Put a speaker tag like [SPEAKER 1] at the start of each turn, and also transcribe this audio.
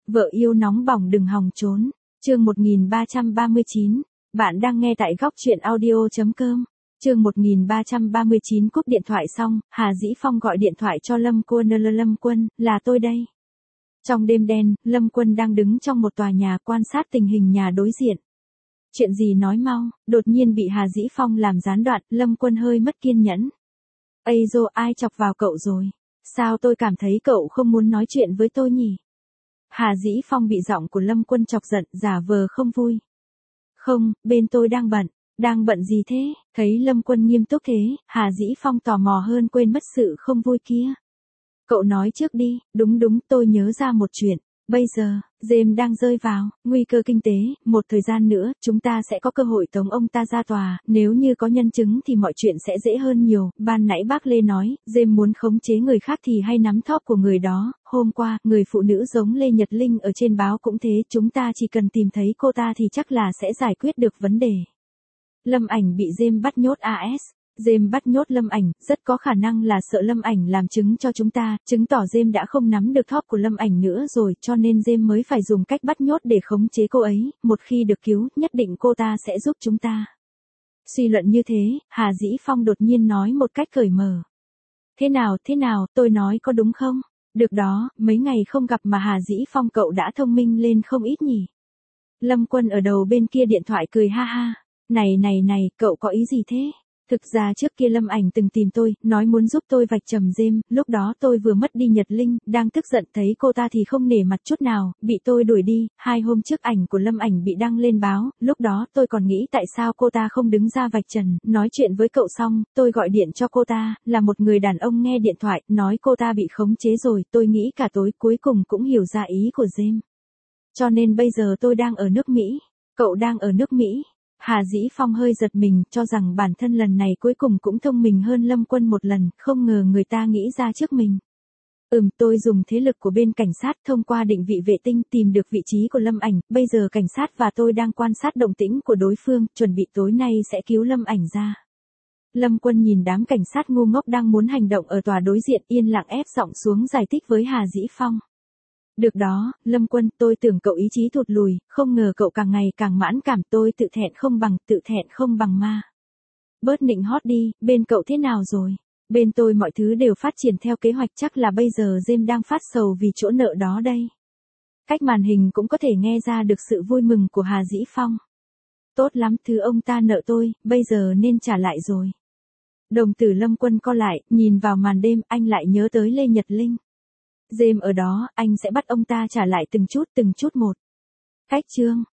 [SPEAKER 1] Vợ yêu nóng bỏng đừng hòng trốn. Chương 1339. Bạn đang nghe tại góc truyện audio.com. Chương 1339 cúp điện thoại xong, Hà Dĩ Phong gọi điện thoại cho Lâm Quân. Lâm Quân, là tôi đây. Trong đêm đen, Lâm Quân đang đứng trong một tòa nhà quan sát tình hình nhà đối diện. Chuyện gì nói mau, đột nhiên bị Hà Dĩ Phong làm gián đoạn, Lâm Quân hơi mất kiên nhẫn. Ây dô, ai chọc vào cậu rồi? Sao tôi cảm thấy cậu không muốn nói chuyện với tôi nhỉ? Hà Dĩ Phong bị giọng của Lâm Quân chọc giận, giả vờ không vui. Không, bên tôi đang bận. Đang bận gì thế? Thấy Lâm Quân nghiêm túc thế, Hà Dĩ Phong tò mò hơn quên mất sự không vui kia. Cậu nói trước đi. Đúng, tôi nhớ ra một chuyện. Bây giờ, James đang rơi vào nguy cơ kinh tế, một thời gian nữa, chúng ta sẽ có cơ hội tống ông ta ra tòa, nếu như có nhân chứng thì mọi chuyện sẽ dễ hơn nhiều. Ban nãy bác Lê nói, James muốn khống chế người khác thì hay nắm thóp của người đó. Hôm qua, người phụ nữ giống Lê Nhật Linh ở trên báo cũng thế, chúng ta chỉ cần tìm thấy cô ta thì chắc là sẽ giải quyết được vấn đề. Lâm Ảnh bị James bắt nhốt AS. James bắt nhốt Lâm Ảnh, rất có khả năng là sợ Lâm Ảnh làm chứng cho chúng ta, chứng tỏ James đã không nắm được thóp của Lâm Ảnh nữa rồi, cho nên James mới phải dùng cách bắt nhốt để khống chế cô ấy, một khi được cứu, nhất định cô ta sẽ giúp chúng ta. Suy luận như thế, Hà Dĩ Phong đột nhiên nói một cách cởi mở. Thế nào, tôi nói có đúng không? Được đó, mấy ngày không gặp mà Hà Dĩ Phong cậu đã thông minh lên không ít nhỉ? Lâm Quân ở đầu bên kia điện thoại cười ha ha. Này, cậu có ý gì thế? Thực ra trước kia Lâm Ảnh từng tìm tôi, nói muốn giúp tôi vạch trần James, lúc đó tôi vừa mất đi Nhật Linh, đang tức giận thấy cô ta thì không nể mặt chút nào, bị tôi đuổi đi. 2 hôm trước ảnh của Lâm Ảnh bị đăng lên báo, lúc đó tôi còn nghĩ tại sao cô ta không đứng ra vạch trần, nói chuyện với cậu xong, tôi gọi điện cho cô ta, là một người đàn ông nghe điện thoại, nói cô ta bị khống chế rồi, tôi nghĩ cả tối cuối cùng cũng hiểu ra ý của James. Cho nên bây giờ tôi đang ở nước Mỹ. Cậu đang ở nước Mỹ? Hà Dĩ Phong hơi giật mình, cho rằng bản thân lần này cuối cùng cũng thông minh hơn Lâm Quân một lần, không ngờ người ta nghĩ ra trước mình. Tôi dùng thế lực của bên cảnh sát thông qua định vị vệ tinh tìm được vị trí của Lâm Ảnh, bây giờ cảnh sát và tôi đang quan sát động tĩnh của đối phương, chuẩn bị tối nay sẽ cứu Lâm Ảnh ra. Lâm Quân nhìn đám cảnh sát ngu ngốc đang muốn hành động ở tòa đối diện, yên lặng ép giọng xuống giải thích với Hà Dĩ Phong. Được đó, Lâm Quân, tôi tưởng cậu ý chí thụt lùi, không ngờ cậu càng ngày càng mãn cảm, tôi tự thẹn không bằng ma. Bớt nịnh hót đi, bên cậu thế nào rồi? Bên tôi mọi thứ đều phát triển theo kế hoạch, chắc là bây giờ James đang phát sầu vì chỗ nợ đó đây. Cách màn hình cũng có thể nghe ra được sự vui mừng của Hà Dĩ Phong. Tốt lắm, thứ ông ta nợ tôi, bây giờ nên trả lại rồi. Đồng tử Lâm Quân co lại, nhìn vào màn đêm, anh lại nhớ tới Lê Nhật Linh. James ở đó, anh sẽ bắt ông ta trả lại từng chút một. Cách chương